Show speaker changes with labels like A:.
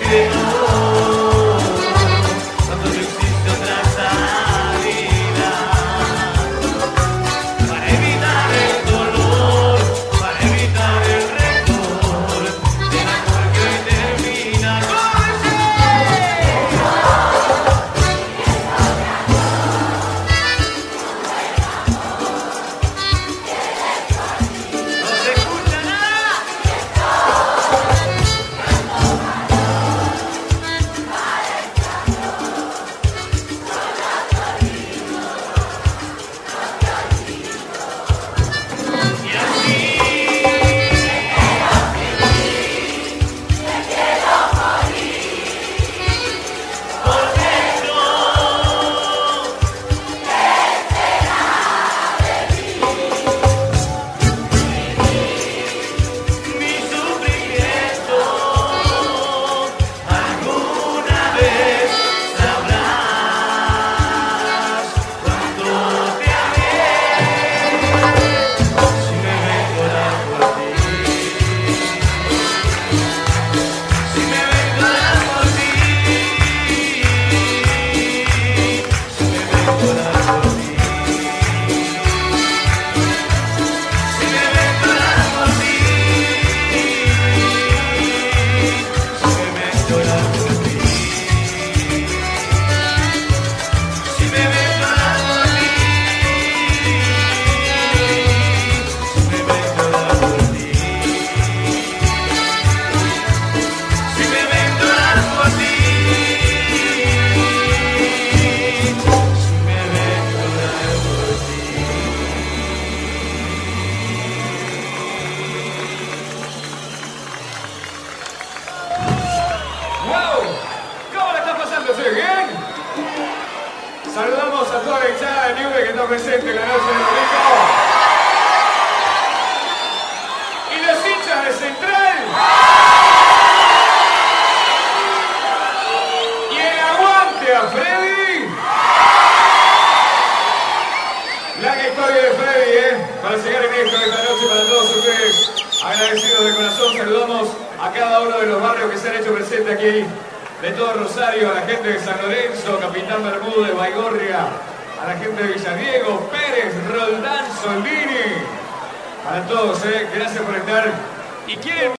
A: Saludamos a toda la hinchada de Newell's que está presente en la noche de domingo. Y los hinchas de Central. Y el aguante a Freddy. Larga historia de Freddy, para llegar en esto esta noche para todos ustedes. Agradecidos de corazón, saludamos a cada uno de los barrios que se han hecho presente aquí. De todo Rosario, a la gente de San Lorenzo, Capitán Bermúdez, Baigorria, a la gente de Villadiego, Pérez, Roldán, Soldini, para todos, gracias por estar. Y quieren